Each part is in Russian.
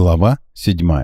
Глава 7.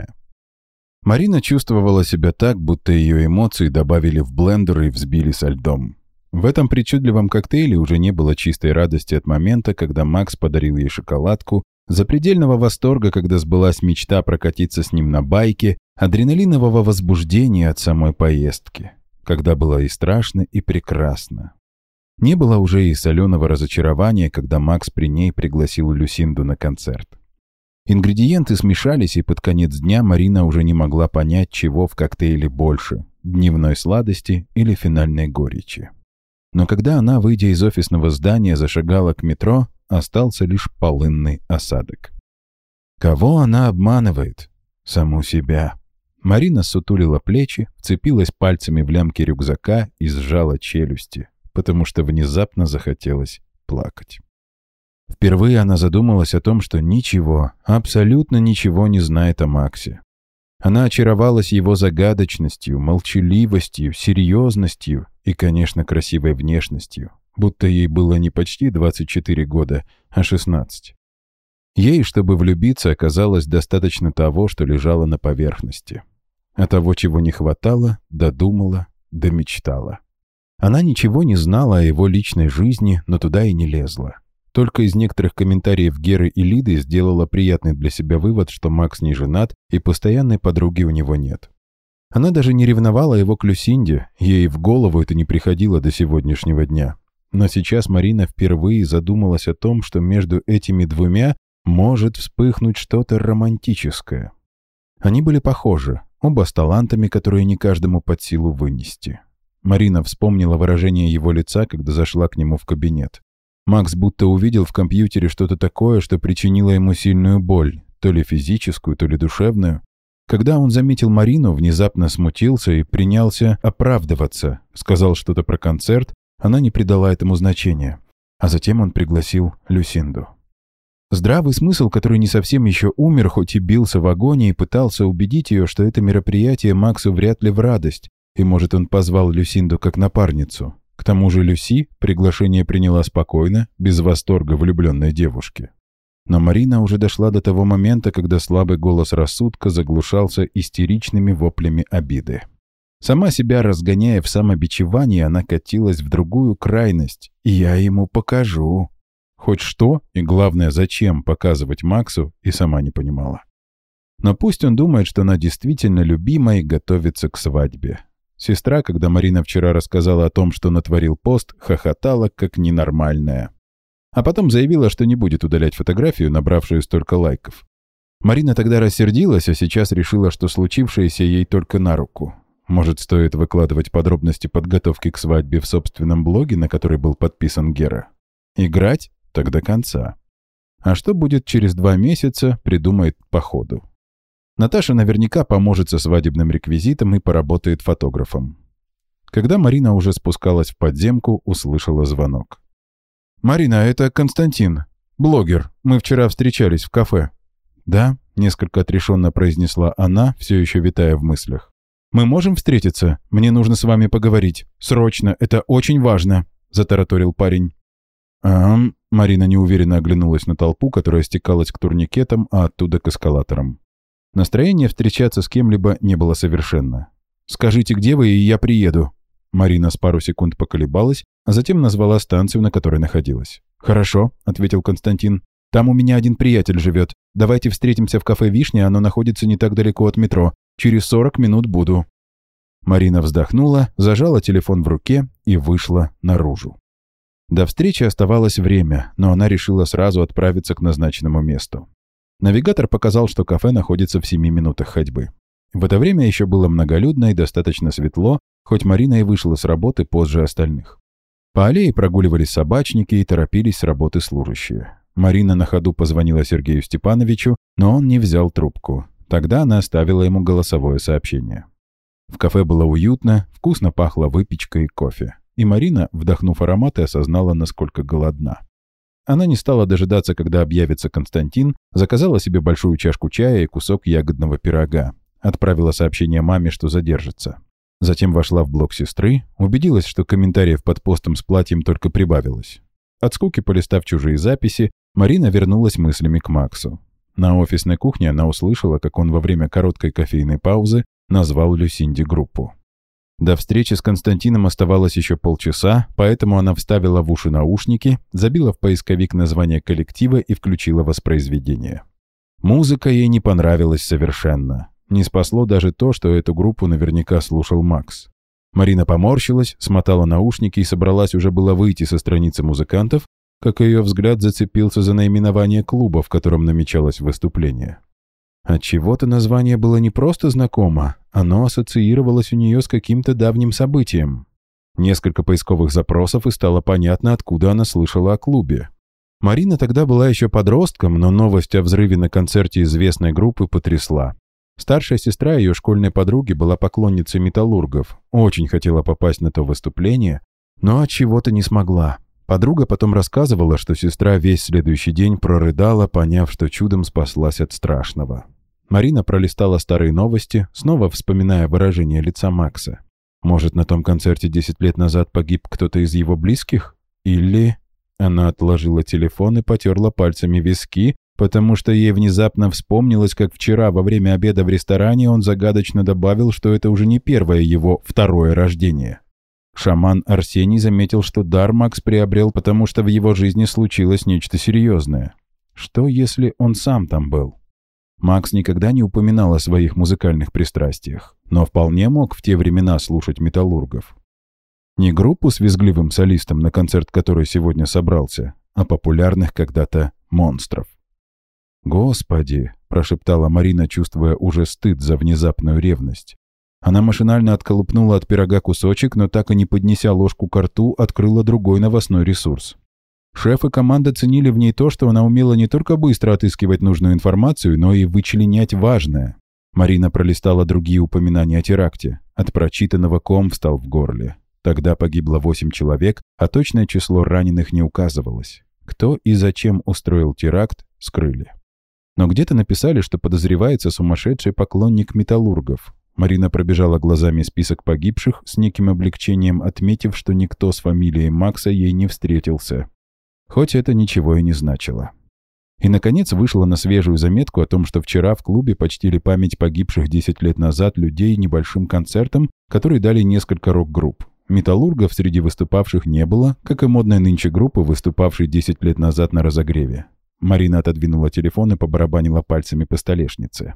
Марина чувствовала себя так, будто ее эмоции добавили в блендер и взбили со льдом. В этом причудливом коктейле уже не было чистой радости от момента, когда Макс подарил ей шоколадку, запредельного восторга, когда сбылась мечта прокатиться с ним на байке, адреналинового возбуждения от самой поездки, когда было и страшно, и прекрасно. Не было уже и соленого разочарования, когда Макс при ней пригласил Люсинду на концерт. Ингредиенты смешались, и под конец дня Марина уже не могла понять, чего в коктейле больше – дневной сладости или финальной горечи. Но когда она, выйдя из офисного здания, зашагала к метро, остался лишь полынный осадок. Кого она обманывает? Саму себя. Марина сутулила плечи, вцепилась пальцами в лямки рюкзака и сжала челюсти, потому что внезапно захотелось плакать. Впервые она задумалась о том, что ничего, абсолютно ничего не знает о Максе. Она очаровалась его загадочностью, молчаливостью, серьезностью и, конечно, красивой внешностью, будто ей было не почти 24 года, а 16. Ей, чтобы влюбиться, оказалось достаточно того, что лежало на поверхности. А того, чего не хватало, додумала, домечтала. Она ничего не знала о его личной жизни, но туда и не лезла. Только из некоторых комментариев Геры и Лиды сделала приятный для себя вывод, что Макс не женат и постоянной подруги у него нет. Она даже не ревновала его к Люсинде, ей в голову это не приходило до сегодняшнего дня. Но сейчас Марина впервые задумалась о том, что между этими двумя может вспыхнуть что-то романтическое. Они были похожи, оба с талантами, которые не каждому под силу вынести. Марина вспомнила выражение его лица, когда зашла к нему в кабинет. Макс будто увидел в компьютере что-то такое, что причинило ему сильную боль, то ли физическую, то ли душевную. Когда он заметил Марину, внезапно смутился и принялся оправдываться, сказал что-то про концерт, она не придала этому значения. А затем он пригласил Люсинду. Здравый смысл, который не совсем еще умер, хоть и бился в агонии, пытался убедить ее, что это мероприятие Максу вряд ли в радость, и, может, он позвал Люсинду как напарницу. К тому же Люси приглашение приняла спокойно, без восторга влюбленной девушки. Но Марина уже дошла до того момента, когда слабый голос рассудка заглушался истеричными воплями обиды. Сама себя разгоняя в самобичевании, она катилась в другую крайность. И я ему покажу. Хоть что, и главное, зачем показывать Максу, и сама не понимала. Но пусть он думает, что она действительно любима и готовится к свадьбе. Сестра, когда Марина вчера рассказала о том, что натворил пост, хохотала как ненормальная. А потом заявила, что не будет удалять фотографию, набравшую столько лайков. Марина тогда рассердилась, а сейчас решила, что случившееся ей только на руку. Может, стоит выкладывать подробности подготовки к свадьбе в собственном блоге, на который был подписан Гера? Играть? Так до конца. А что будет через 2 месяца, придумает по ходу. Наташа наверняка поможет со свадебным реквизитом и поработает фотографом. Когда Марина уже спускалась в подземку, услышала звонок. «Марина, это Константин, блогер. Мы вчера встречались в кафе». «Да», — несколько отрешенно произнесла она, все еще витая в мыслях. «Мы можем встретиться? Мне нужно с вами поговорить. Срочно, это очень важно», — затараторил парень. Марина неуверенно оглянулась на толпу, которая стекалась к турникетам, а оттуда к эскалаторам. Настроения встречаться с кем-либо не было совершенно. «Скажите, где вы, и я приеду». Марина с пару секунд поколебалась, а затем назвала станцию, на которой находилась. «Хорошо», — ответил Константин. «Там у меня один приятель живет. Давайте встретимся в кафе «Вишня», оно находится не так далеко от метро. Через 40 минут буду». Марина вздохнула, зажала телефон в руке и вышла наружу. До встречи оставалось время, но она решила сразу отправиться к назначенному месту. Навигатор показал, что кафе находится в 7 минутах ходьбы. В это время еще было многолюдно и достаточно светло, хоть Марина и вышла с работы позже остальных. По аллее прогуливались собачники и торопились с работы служащие. Марина на ходу позвонила Сергею Степановичу, но он не взял трубку. Тогда она оставила ему голосовое сообщение. В кафе было уютно, вкусно пахло выпечкой и кофе. И Марина, вдохнув ароматы, осознала, насколько голодна. Она не стала дожидаться, когда объявится Константин, заказала себе большую чашку чая и кусок ягодного пирога. Отправила сообщение маме, что задержится. Затем вошла в блог сестры, убедилась, что комментариев под постом с платьем только прибавилось. От скуки полистав чужие записи, Марина вернулась мыслями к Максу. На офисной кухне она услышала, как он во время короткой кофейной паузы назвал Люсинде группу. До встречи с Константином оставалось еще полчаса, поэтому она вставила в уши наушники, забила в поисковик название коллектива и включила воспроизведение. Музыка ей не понравилась совершенно. Не спасло даже то, что эту группу наверняка слушал Макс. Марина поморщилась, смотала наушники и собралась уже было выйти со страницы музыкантов, как ее взгляд зацепился за наименование клуба, в котором намечалось выступление. Отчего-то название было не просто знакомо, оно ассоциировалось у нее с каким-то давним событием. Несколько поисковых запросов, и стало понятно, откуда она слышала о клубе. Марина тогда была еще подростком, но новость о взрыве на концерте известной группы потрясла. Старшая сестра ее школьной подруги была поклонницей металлургов, очень хотела попасть на то выступление, но от чего-то не смогла. Подруга потом рассказывала, что сестра весь следующий день прорыдала, поняв, что чудом спаслась от страшного. Марина пролистала старые новости, снова вспоминая выражение лица Макса. Может, на том концерте 10 лет назад погиб кто-то из его близких? Или... Она отложила телефон и потерла пальцами виски, потому что ей внезапно вспомнилось, как вчера во время обеда в ресторане он загадочно добавил, что это уже не первое его второе рождение. Шаман Арсений заметил, что дар Макс приобрел, потому что в его жизни случилось нечто серьезное. Что, если он сам там был? Макс никогда не упоминал о своих музыкальных пристрастиях, но вполне мог в те времена слушать металлургов. Не группу с визгливым солистом, на концерт которой сегодня собрался, а популярных когда-то монстров. «Господи!» – прошептала Марина, чувствуя уже стыд за внезапную ревность. Она машинально отколупнула от пирога кусочек, но так и не поднеся ложку ко рту, открыла другой новостной ресурс. Шеф и команда ценили в ней то, что она умела не только быстро отыскивать нужную информацию, но и вычленять важное. Марина пролистала другие упоминания о теракте. От прочитанного ком встал в горле. Тогда погибло 8 человек, а точное число раненых не указывалось. Кто и зачем устроил теракт, скрыли. Но где-то написали, что подозревается сумасшедший поклонник металлургов. Марина пробежала глазами список погибших, с неким облегчением отметив, что никто с фамилией Макса ей не встретился. Хоть это ничего и не значило. И, наконец, вышла на свежую заметку о том, что вчера в клубе почтили память погибших 10 лет назад людей небольшим концертом, который дали несколько рок-групп. Металлургов среди выступавших не было, как и модной нынче группы, выступавшей 10 лет назад на разогреве. Марина отодвинула телефон и побарабанила пальцами по столешнице.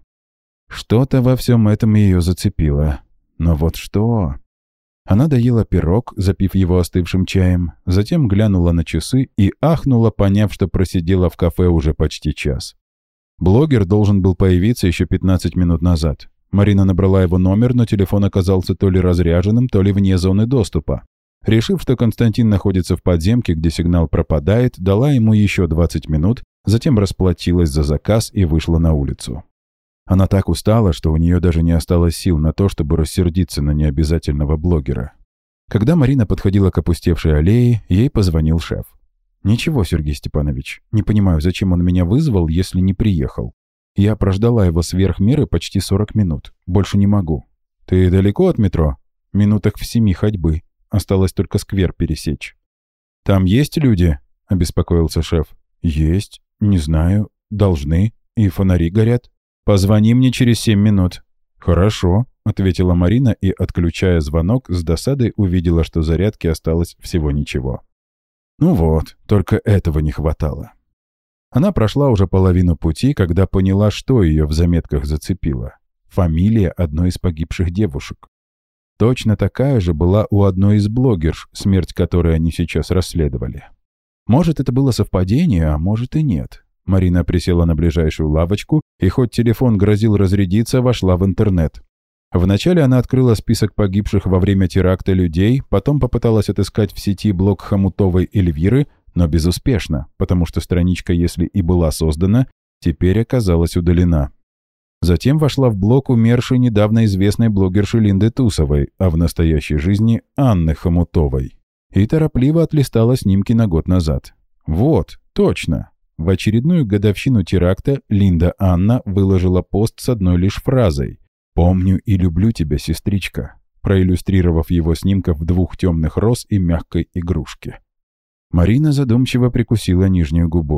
Что-то во всем этом ее зацепило. Но вот что... Она доела пирог, запив его остывшим чаем, затем глянула на часы и ахнула, поняв, что просидела в кафе уже почти час. Блогер должен был появиться еще 15 минут назад. Марина набрала его номер, но телефон оказался то ли разряженным, то ли вне зоны доступа. Решив, что Константин находится в подземке, где сигнал пропадает, дала ему еще 20 минут, затем расплатилась за заказ и вышла на улицу. Она так устала, что у нее даже не осталось сил на то, чтобы рассердиться на необязательного блогера. Когда Марина подходила к опустевшей аллее, ей позвонил шеф. «Ничего, Сергей Степанович, не понимаю, зачем он меня вызвал, если не приехал. Я прождала его сверх меры почти 40 минут. Больше не могу». «Ты далеко от метро?» «Минутах в 7 ходьбы. Осталось только сквер пересечь». «Там есть люди?» – обеспокоился шеф. «Есть. Не знаю. Должны. И фонари горят». «Позвони мне через 7 минут». «Хорошо», — ответила Марина и, отключая звонок, с досадой увидела, что зарядки осталось всего ничего. Ну вот, только этого не хватало. Она прошла уже половину пути, когда поняла, что ее в заметках зацепило. Фамилия одной из погибших девушек. Точно такая же была у одной из блогерш, смерть которой они сейчас расследовали. Может, это было совпадение, а может и нет. Марина присела на ближайшую лавочку и, хоть телефон грозил разрядиться, вошла в интернет. Вначале она открыла список погибших во время теракта людей, потом попыталась отыскать в сети блог хомутовой Эльвиры, но безуспешно, потому что страничка, если и была создана, теперь оказалась удалена. Затем вошла в блог умершей недавно известной блогерши Линды Тусовой, а в настоящей жизни Анны Хомутовой. И торопливо отлистала снимки на год назад. Вот, точно. В очередную годовщину теракта Линда Анна выложила пост с одной лишь фразой «Помню и люблю тебя, сестричка», проиллюстрировав его снимков 2 темных роз и мягкой игрушки. Марина задумчиво прикусила нижнюю губу.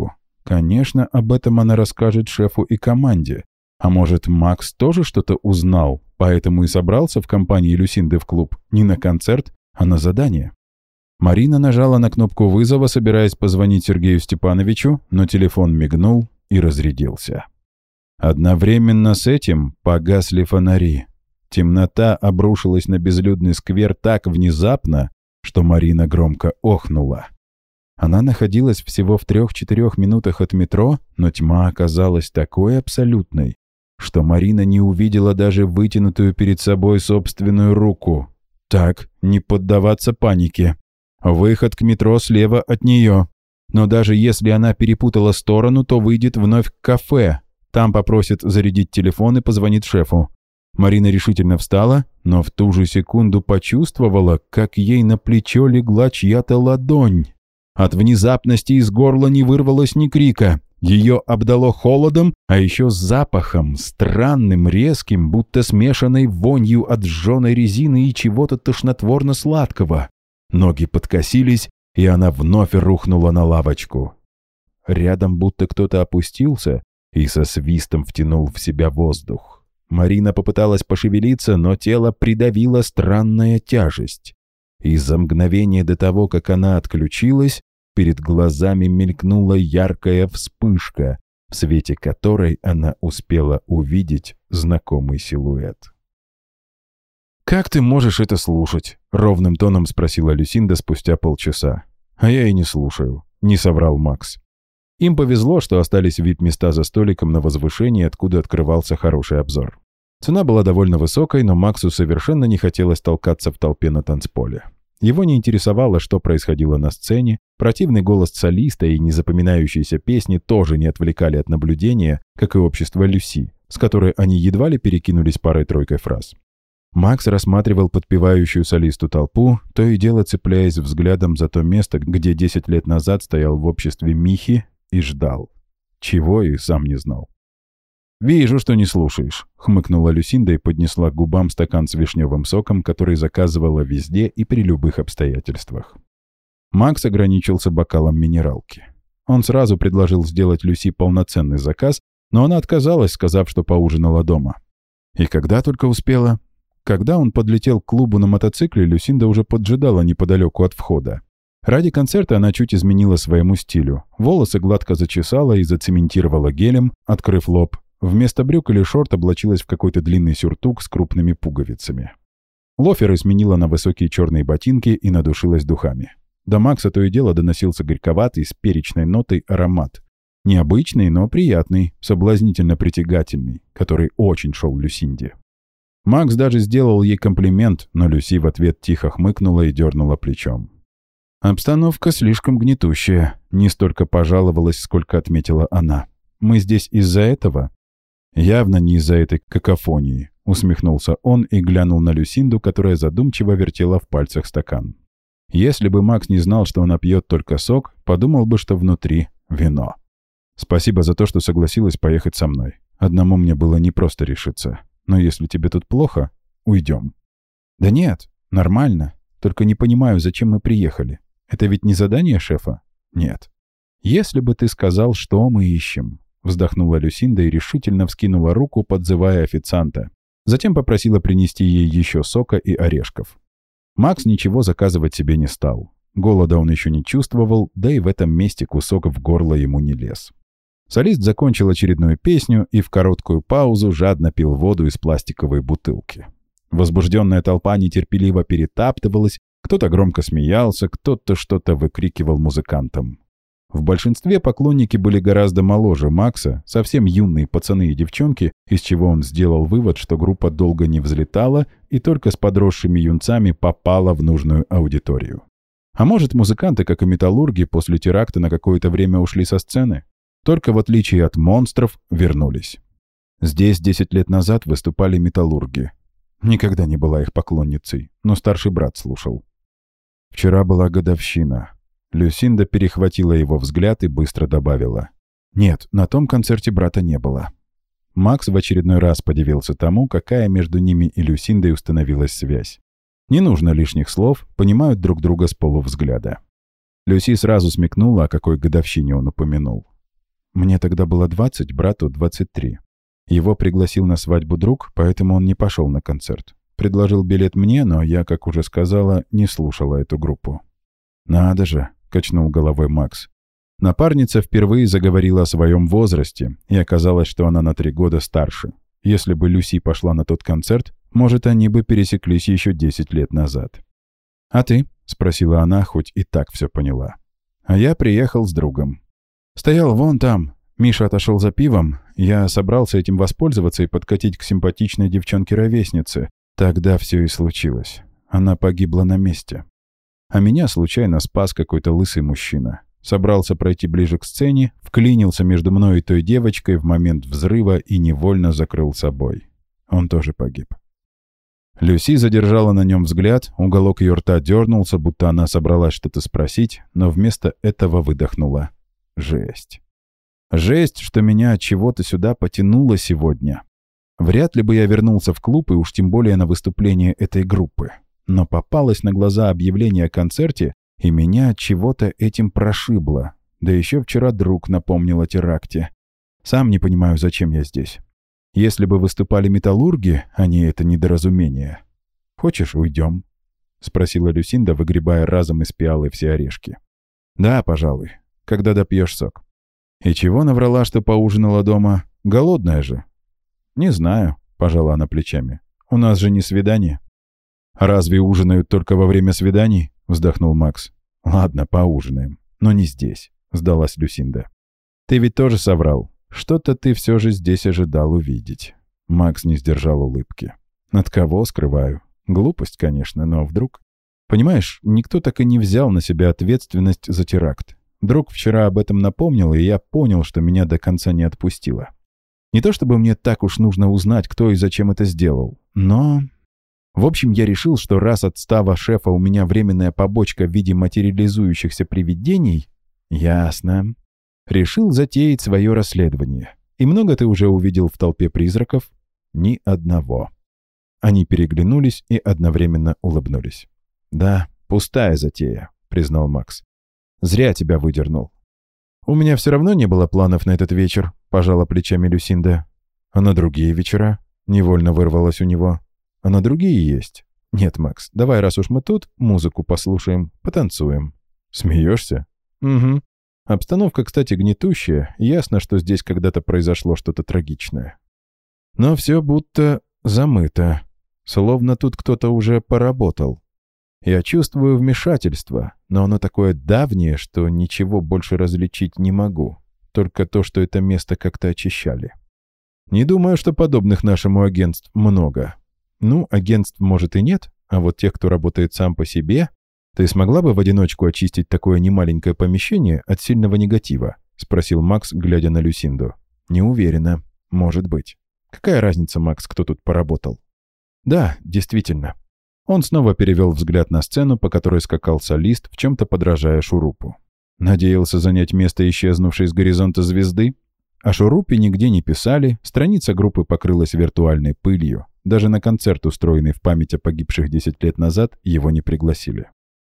Конечно, об этом она расскажет шефу и команде. А может, Макс тоже что-то узнал, поэтому и собрался в компании Люсинды в клуб не на концерт, а на задание? Марина нажала на кнопку вызова, собираясь позвонить Сергею Степановичу, но телефон мигнул и разрядился. Одновременно с этим погасли фонари. Темнота обрушилась на безлюдный сквер так внезапно, что Марина громко охнула. Она находилась всего в 3-4 минутах от метро, но тьма оказалась такой абсолютной, что Марина не увидела даже вытянутую перед собой собственную руку. Так, не поддаваться панике. Выход к метро слева от нее. Но даже если она перепутала сторону, то выйдет вновь к кафе. Там попросит зарядить телефон и позвонит шефу. Марина решительно встала, но в ту же секунду почувствовала, как ей на плечо легла чья-то ладонь. От внезапности из горла не вырвалось ни крика. Ее обдало холодом, а еще запахом, странным, резким, будто смешанной вонью от сжженной резины и чего-то тошнотворно-сладкого. Ноги подкосились, и она вновь рухнула на лавочку. Рядом будто кто-то опустился и со свистом втянул в себя воздух. Марина попыталась пошевелиться, но тело придавило странная тяжесть. И за мгновение до того, как она отключилась, перед глазами мелькнула яркая вспышка, в свете которой она успела увидеть знакомый силуэт. «Как ты можешь это слушать?» — ровным тоном спросила Люсинда спустя полчаса. «А я и не слушаю», — не соврал Макс. Им повезло, что остались вип-места за столиком на возвышении, откуда открывался хороший обзор. Цена была довольно высокой, но Максу совершенно не хотелось толкаться в толпе на танцполе. Его не интересовало, что происходило на сцене, противный голос солиста и незапоминающиеся песни тоже не отвлекали от наблюдения, как и общество Люси, с которой они едва ли перекинулись парой-тройкой фраз. Макс рассматривал подпевающую солисту толпу, то и дело цепляясь взглядом за то место, где 10 лет назад стоял в обществе Михи и ждал. Чего и сам не знал. «Вижу, что не слушаешь», — хмыкнула Люсинда и поднесла к губам стакан с вишневым соком, который заказывала везде и при любых обстоятельствах. Макс ограничился бокалом минералки. Он сразу предложил сделать Люси полноценный заказ, но она отказалась, сказав, что поужинала дома. И когда только успела. Когда он подлетел к клубу на мотоцикле, Люсинда уже поджидала неподалеку от входа. Ради концерта она чуть изменила своему стилю. Волосы гладко зачесала и зацементировала гелем, открыв лоб. Вместо брюк или шорт облачилась в какой-то длинный сюртук с крупными пуговицами. Лоферы сменила на высокие черные ботинки и надушилась духами. До Макса то и дело доносился горьковатый с перечной нотой аромат. Необычный, но приятный, соблазнительно притягательный, который очень шел Люсинде. Макс даже сделал ей комплимент, но Люси в ответ тихо хмыкнула и дернула плечом. «Обстановка слишком гнетущая», — не столько пожаловалась, сколько отметила она. «Мы здесь из-за этого?» «Явно не из-за этой какофонии», — усмехнулся он и глянул на Люсинду, которая задумчиво вертела в пальцах стакан. Если бы Макс не знал, что она пьет только сок, подумал бы, что внутри вино. «Спасибо за то, что согласилась поехать со мной. Одному мне было непросто решиться. Но если тебе тут плохо, уйдем». «Да нет, нормально. Только не понимаю, зачем мы приехали. Это ведь не задание шефа?» «Нет». «Если бы ты сказал, что мы ищем», — вздохнула Люсинда и решительно вскинула руку, подзывая официанта. Затем попросила принести ей еще сока и орешков. Макс ничего заказывать себе не стал. Голода он еще не чувствовал, да и в этом месте кусок в горло ему не лез. Солист закончил очередную песню и в короткую паузу жадно пил воду из пластиковой бутылки. Возбужденная толпа нетерпеливо перетаптывалась, кто-то громко смеялся, кто-то что-то выкрикивал музыкантам. В большинстве поклонники были гораздо моложе Макса, совсем юные пацаны и девчонки, из чего он сделал вывод, что группа долго не взлетала и только с подросшими юнцами попала в нужную аудиторию. А может, музыканты, как и металлурги, после теракта на какое-то время ушли со сцены? Только в отличие от монстров, вернулись. Здесь 10 лет назад выступали металлурги. Никогда не была их поклонницей, но старший брат слушал. Вчера была годовщина. Люсинда перехватила его взгляд и быстро добавила. «Нет, на том концерте брата не было». Макс в очередной раз подивился тому, какая между ними и Люсиндой установилась связь. Не нужно лишних слов, понимают друг друга с полувзгляда. Люси сразу смекнула, о какой годовщине он упомянул. Мне тогда было 20, брату 23. Его пригласил на свадьбу друг, поэтому он не пошел на концерт. Предложил билет мне, но я, как уже сказала, не слушала эту группу. «Надо же», — качнул головой Макс. Напарница впервые заговорила о своем возрасте, и оказалось, что она на 3 года старше. Если бы Люси пошла на тот концерт, может, они бы пересеклись еще 10 лет назад. «А ты?» — спросила она, хоть и так все поняла. «А я приехал с другом. Стоял вон там. Миша отошел за пивом. Я собрался этим воспользоваться и подкатить к симпатичной девчонке-ровеснице. Тогда все и случилось. Она погибла на месте. А меня случайно спас какой-то лысый мужчина. Собрался пройти ближе к сцене, вклинился между мной и той девочкой в момент взрыва и невольно закрыл собой. Он тоже погиб». Люси задержала на нем взгляд, уголок ее рта дернулся, будто она собралась что-то спросить, но вместо этого выдохнула. «Жесть. Жесть, что меня от чего-то сюда потянуло сегодня. Вряд ли бы я вернулся в клуб и уж тем более на выступление этой группы. Но попалось на глаза объявление о концерте, и меня от чего-то этим прошибло. Да еще вчера друг напомнил о теракте. Сам не понимаю, зачем я здесь. Если бы выступали металлурги, а не это недоразумение. Хочешь, уйдем?» — спросила Люсинда, выгребая разом из пиалы все орешки. «Да, пожалуй. Когда допьешь сок». «И чего наврала, что поужинала дома? Голодная же?» «Не знаю», — пожала она плечами. «У нас же не свидание». «Разве ужинают только во время свиданий?» — вздохнул Макс. «Ладно, поужинаем. Но не здесь», — сдалась Люсинда. «Ты ведь тоже соврал. Что-то ты все же здесь ожидал увидеть». Макс не сдержал улыбки. «От кого скрываю? Глупость, конечно, но вдруг...» «Понимаешь, никто так и не взял на себя ответственность за теракт. Друг вчера об этом напомнил, и я понял, что меня до конца не отпустило. Не то чтобы мне так уж нужно узнать, кто и зачем это сделал, но... В общем, я решил, что раз от става шефа у меня временная побочка в виде материализующихся привидений... Ясно. Решил затеять свое расследование. И много ты уже увидел в толпе призраков? Ни одного». Они переглянулись и одновременно улыбнулись. «Да, пустая затея», — признал Макс. «Зря тебя выдернул». «У меня все равно не было планов на этот вечер», — пожала плечами Люсинда. «А на другие вечера?» — невольно вырвалось у него. «А на другие есть?» «Нет, Макс, давай, раз уж мы тут, музыку послушаем, потанцуем». «Смеешься?» «Угу. Обстановка, кстати, гнетущая, ясно, что здесь когда-то произошло что-то трагичное. Но все будто замыто, словно тут кто-то уже поработал. Я чувствую вмешательство, но оно такое давнее, что ничего больше различить не могу, только то, что это место как-то очищали. Не думаю, что подобных нашему агентств много. Ну, агентств, может, и нет, а вот тех, кто работает сам по себе... «Ты смогла бы в одиночку очистить такое немаленькое помещение от сильного негатива?» — спросил Макс, глядя на Люсинду. «Не уверена. Может быть. Какая разница, Макс, кто тут поработал?» «Да, действительно». Он снова перевел взгляд на сцену, по которой скакал солист, в чем-то подражая Шурупу. Надеялся занять место исчезнувшей с горизонта звезды? О Шурупе нигде не писали, страница группы покрылась виртуальной пылью. Даже на концерт, устроенный в память о погибших 10 лет назад, его не пригласили.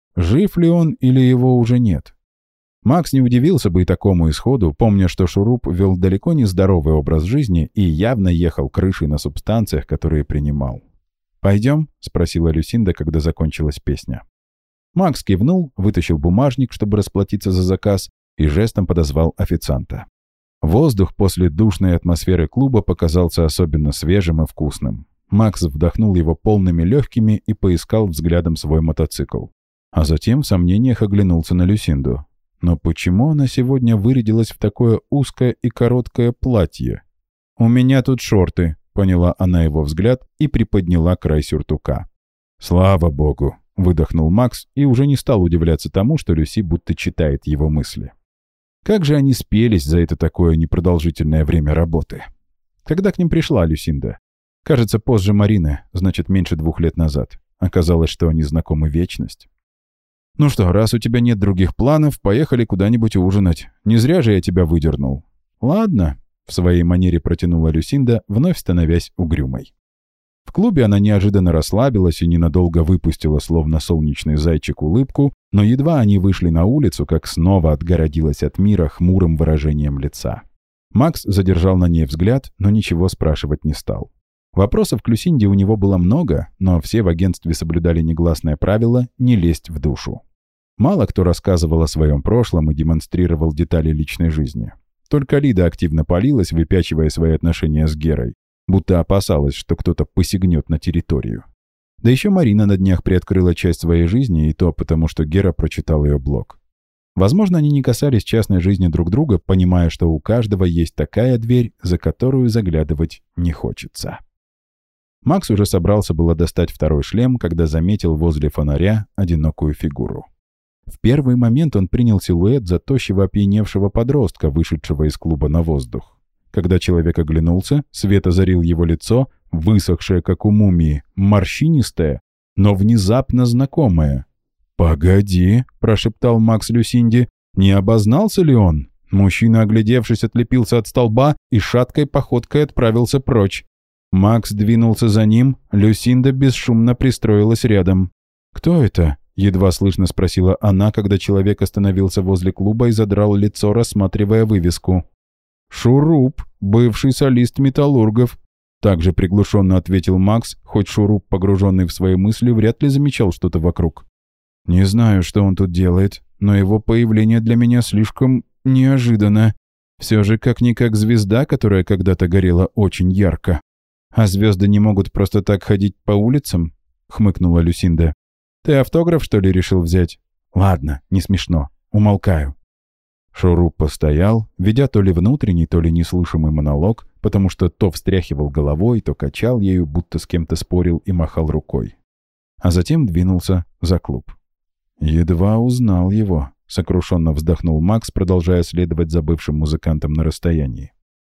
Жив ли он или его уже нет? Макс не удивился бы и такому исходу, помня, что Шуруп вел далеко не здоровый образ жизни и явно ехал крышей на субстанциях, которые принимал. «Пойдем?» — спросила Люсинда, когда закончилась песня. Макс кивнул, вытащил бумажник, чтобы расплатиться за заказ, и жестом подозвал официанта. Воздух после душной атмосферы клуба показался особенно свежим и вкусным. Макс вдохнул его полными легкими и поискал взглядом свой мотоцикл. А затем в сомнениях оглянулся на Люсинду. Но почему она сегодня вырядилась в такое узкое и короткое платье? «У меня тут шорты», — поняла она его взгляд и приподняла край сюртука. «Слава богу», — выдохнул Макс и уже не стал удивляться тому, что Люси будто читает его мысли. Как же они спелись за это такое непродолжительное время работы. Когда к ним пришла Люсинда? Кажется, позже Марины, значит, меньше 2 лет назад. Оказалось, что они знакомы вечность. «Ну что, раз у тебя нет других планов, поехали куда-нибудь ужинать. Не зря же я тебя выдернул». «Ладно», — в своей манере протянула Люсинда, вновь становясь угрюмой. В клубе она неожиданно расслабилась и ненадолго выпустила, словно солнечный зайчик, улыбку, но едва они вышли на улицу, как снова отгородилась от мира хмурым выражением лица. Макс задержал на ней взгляд, но ничего спрашивать не стал. Вопросов к Люсинде у него было много, но все в агентстве соблюдали негласное правило не лезть в душу. Мало кто рассказывал о своем прошлом и демонстрировал детали личной жизни. Только Лида активно палилась, выпячивая свои отношения с Герой, будто опасалась, что кто-то посягнет на территорию. Да еще Марина на днях приоткрыла часть своей жизни, и то потому, что Гера прочитал ее блог. Возможно, они не касались частной жизни друг друга, понимая, что у каждого есть такая дверь, за которую заглядывать не хочется. Макс уже собрался было достать второй шлем, когда заметил возле фонаря одинокую фигуру. В первый момент он принял силуэт за тощего опьяневшего подростка, вышедшего из клуба на воздух. Когда человек оглянулся, свет озарил его лицо, высохшее, как у мумии, морщинистое, но внезапно знакомое. «Погоди», — прошептал Макс Люсинде, — «не обознался ли он?» Мужчина, оглядевшись, отлепился от столба и шаткой походкой отправился прочь. Макс двинулся за ним, Люсинда бесшумно пристроилась рядом. «Кто это?» — едва слышно спросила она, когда человек остановился возле клуба и задрал лицо, рассматривая вывеску. «Шуруп, бывший солист Металлургов», — также приглушенно ответил Макс, хоть Шуруп, погруженный в свои мысли, вряд ли замечал что-то вокруг. «Не знаю, что он тут делает, но его появление для меня слишком неожиданно. Все же как-никак звезда, которая когда-то горела очень ярко. А звезды не могут просто так ходить по улицам?» — хмыкнула Люсинда. «Ты автограф, что ли, решил взять?» «Ладно, не смешно. Умолкаю». Шуруп постоял, ведя то ли внутренний, то ли неслышимый монолог, потому что то встряхивал головой, то качал ею, будто с кем-то спорил и махал рукой. А затем двинулся за клуб. «Едва узнал его», — сокрушенно вздохнул Макс, продолжая следовать за бывшим музыкантом на расстоянии.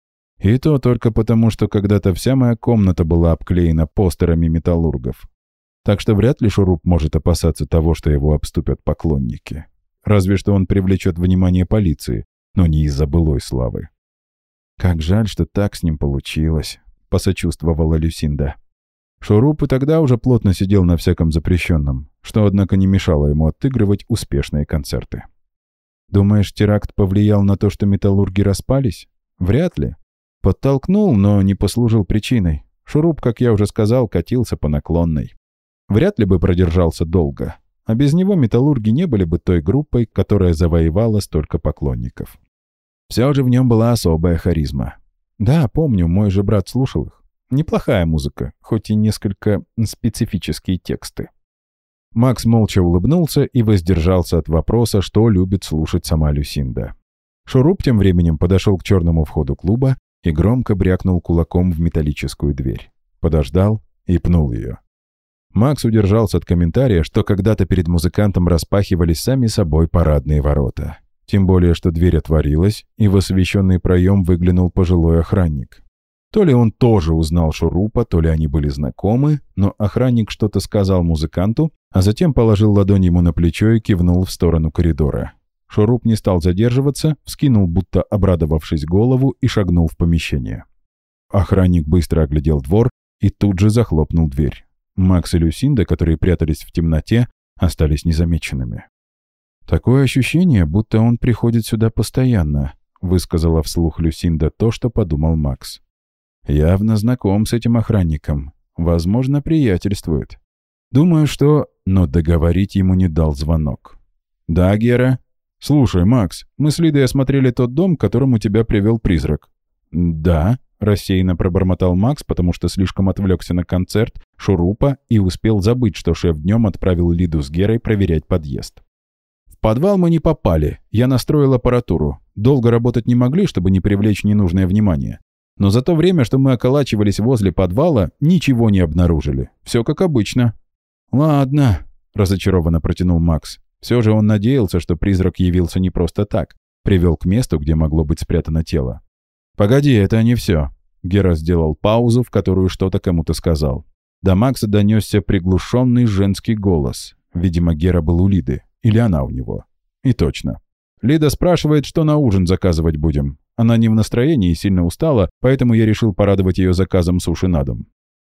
«И то только потому, что когда-то вся моя комната была обклеена постерами Металлургов. Так что вряд ли Шуруп может опасаться того, что его обступят поклонники. Разве что он привлечет внимание полиции, но не из-за былой славы». «Как жаль, что так с ним получилось», — посочувствовала Люсинда. Шуруп и тогда уже плотно сидел на всяком запрещенном, что, однако, не мешало ему отыгрывать успешные концерты. «Думаешь, теракт повлиял на то, что металлурги распались? Вряд ли. Подтолкнул, но не послужил причиной. Шуруп, как я уже сказал, катился по наклонной. Вряд ли бы продержался долго. А без него металлурги не были бы той группой, которая завоевала столько поклонников. Все же в нем была особая харизма. Да, помню, мой же брат слушал их. Неплохая музыка, хоть и несколько специфические тексты». Макс молча улыбнулся и воздержался от вопроса, что любит слушать сама Люсинда. Шуруп тем временем подошел к черному входу клуба и громко брякнул кулаком в металлическую дверь. Подождал и пнул ее. Макс удержался от комментария, что когда-то перед музыкантом распахивались сами собой парадные ворота. Тем более, что дверь отворилась, и в освещенный проем выглянул пожилой охранник. То ли он тоже узнал Шурупа, то ли они были знакомы, но охранник что-то сказал музыканту, а затем положил ладонь ему на плечо и кивнул в сторону коридора. Шуруп не стал задерживаться, вскинул, будто обрадовавшись, голову и шагнул в помещение. Охранник быстро оглядел двор и тут же захлопнул дверь. Макс и Люсинда, которые прятались в темноте, остались незамеченными. «Такое ощущение, будто он приходит сюда постоянно», — высказала вслух Люсинда то, что подумал Макс. «Явно знаком с этим охранником. Возможно, приятельствует. Думаю, что...» Но договорить ему не дал звонок. «Да, Гера?» «Слушай, Макс, мы с Лидой осмотрели тот дом, к которому тебя привел призрак». «Да», — рассеянно пробормотал Макс, потому что слишком отвлекся на концерт Шурупа и успел забыть, что шеф днем отправил Лиду с Герой проверять подъезд. «В подвал мы не попали. Я настроил аппаратуру. Долго работать не могли, чтобы не привлечь ненужное внимание. Но за то время, что мы околачивались возле подвала, ничего не обнаружили. Все как обычно». «Ладно», — разочарованно протянул Макс. Все же он надеялся, что призрак явился не просто так, привел к месту, где могло быть спрятано тело. «Погоди, это не все». Гера сделал паузу, в которую что-то кому-то сказал. До Макса донесся приглушенный женский голос. Видимо, Гера был у Лиды. Или она у него. И точно. «Лида спрашивает, что на ужин заказывать будем. Она не в настроении и сильно устала, поэтому я решил порадовать ее заказом суши на дом».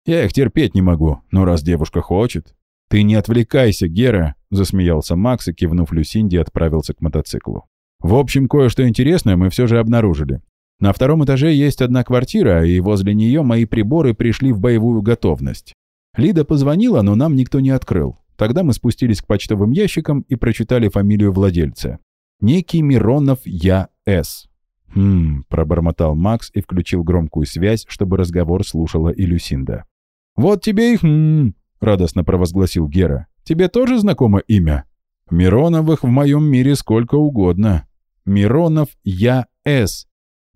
Я их терпеть не могу, но раз девушка хочет...» «Ты не отвлекайся, Гера!» — засмеялся Макс и, кивнув Люсинде, отправился к мотоциклу. «В общем, кое-что интересное мы все же обнаружили. На втором этаже есть одна квартира, и возле нее мои приборы пришли в боевую готовность. Лида позвонила, но нам никто не открыл. Тогда мы спустились к почтовым ящикам и прочитали фамилию владельца. Некий Миронов Я.С. Пробормотал Макс и включил громкую связь, чтобы разговор слушала и Люсинда. «Вот тебе и радостно провозгласил Гера. «Тебе тоже знакомо имя?» «Мироновых в моем мире сколько угодно. Миронов Я.С.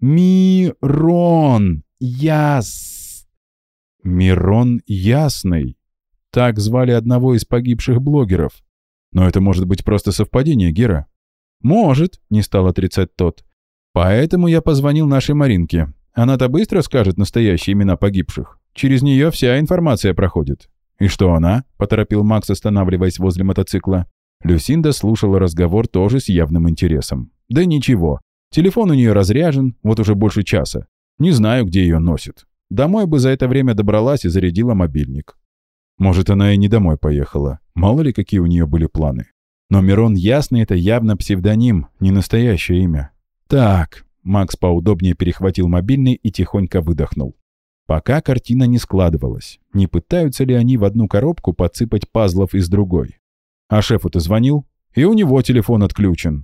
Мирон Яс. Мирон Ясный. Так звали одного из погибших блогеров. Но это может быть просто совпадение, Гера». «Может», — не стал отрицать тот. «Поэтому я позвонил нашей Маринке. Она-то быстро скажет настоящие имена погибших. Через нее вся информация проходит». «И что она?» — поторопил Макс, останавливаясь возле мотоцикла. Люсинда слушала разговор тоже с явным интересом. «Да ничего. Телефон у нее разряжен, вот уже больше часа. Не знаю, где ее носит. Домой бы за это время добралась и зарядила мобильник». Может, она и не домой поехала. Мало ли, какие у нее были планы. Но Мирон Ясный — это явно псевдоним, не настоящее имя. «Так», — Макс поудобнее перехватил мобильный и тихонько выдохнул. Пока картина не складывалась. Не пытаются ли они в одну коробку подсыпать пазлов из другой? А шефу-то звонил, и у него телефон отключен.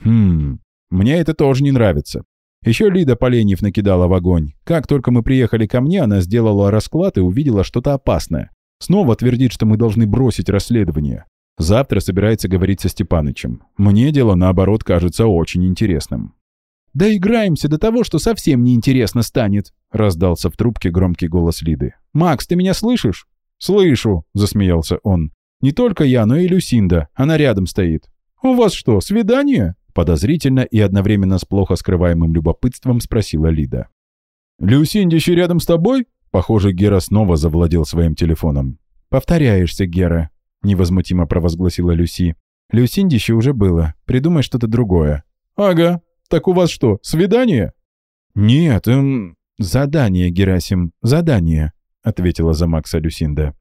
Мне это тоже не нравится. Еще Лида поленьев накидала в огонь. Как только мы приехали ко мне, она сделала расклад и увидела что-то опасное. Снова твердит, что мы должны бросить расследование. Завтра собирается говорить со Степанычем. Мне дело, наоборот, кажется очень интересным. «Да играемся до того, что совсем неинтересно станет», — раздался в трубке громкий голос Лиды. «Макс, ты меня слышишь?» «Слышу», — засмеялся он. «Не только я, но и Люсинда. Она рядом стоит». «У вас что, свидание?» — подозрительно и одновременно с плохо скрываемым любопытством спросила Лида. «Люсиндище рядом с тобой?» Похоже, Гера снова завладел своим телефоном. «Повторяешься, Гера», — невозмутимо провозгласила Люси. «Люсиндище уже было. Придумай что-то другое». «Ага. Так у вас что, свидание?» «Нет, задание, Герасим, задание», — ответила за Макса Люсинда.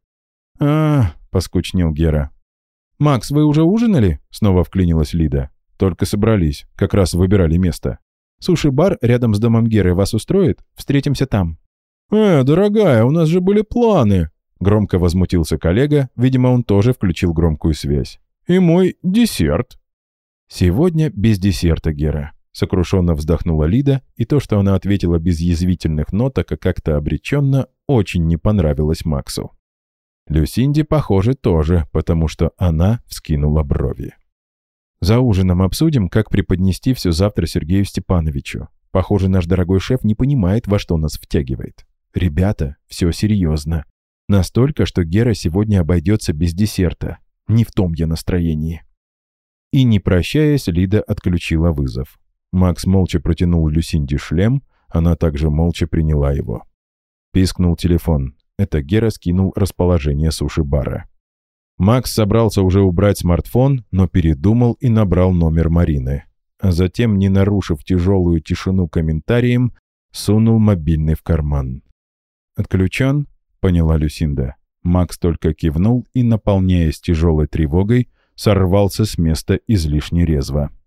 Поскучнел Гера. «Макс, вы уже ужинали?» — снова вклинилась Лида. «Только собрались, как раз выбирали место. Суши-бар рядом с домом Геры вас устроит? Встретимся там». «Дорогая, у нас же были планы», — громко возмутился коллега, видимо, он тоже включил громкую связь. «И мой десерт». «Сегодня без десерта, Гера», — сокрушенно вздохнула Лида, и то, что она ответила без язвительных ноток, а как-то обреченно, очень не понравилось Максу. Люсинде, похоже, тоже, потому что она вскинула брови. «За ужином обсудим, как преподнести все завтра Сергею Степановичу. Похоже, наш дорогой шеф не понимает, во что нас втягивает. Ребята, все серьезно. Настолько, что Гера сегодня обойдется без десерта. Не в том я настроении». И, не прощаясь, Лида отключила вызов. Макс молча протянул Люсинде шлем, она также молча приняла его. Пискнул телефон. Это Гера скинул расположение суши-бара. Макс собрался уже убрать смартфон, но передумал и набрал номер Марины. А затем, не нарушив тяжелую тишину комментарием, сунул мобильный в карман. «Отключен?» — поняла Люсинда. Макс только кивнул и, наполняясь тяжелой тревогой, сорвался с места излишне резво.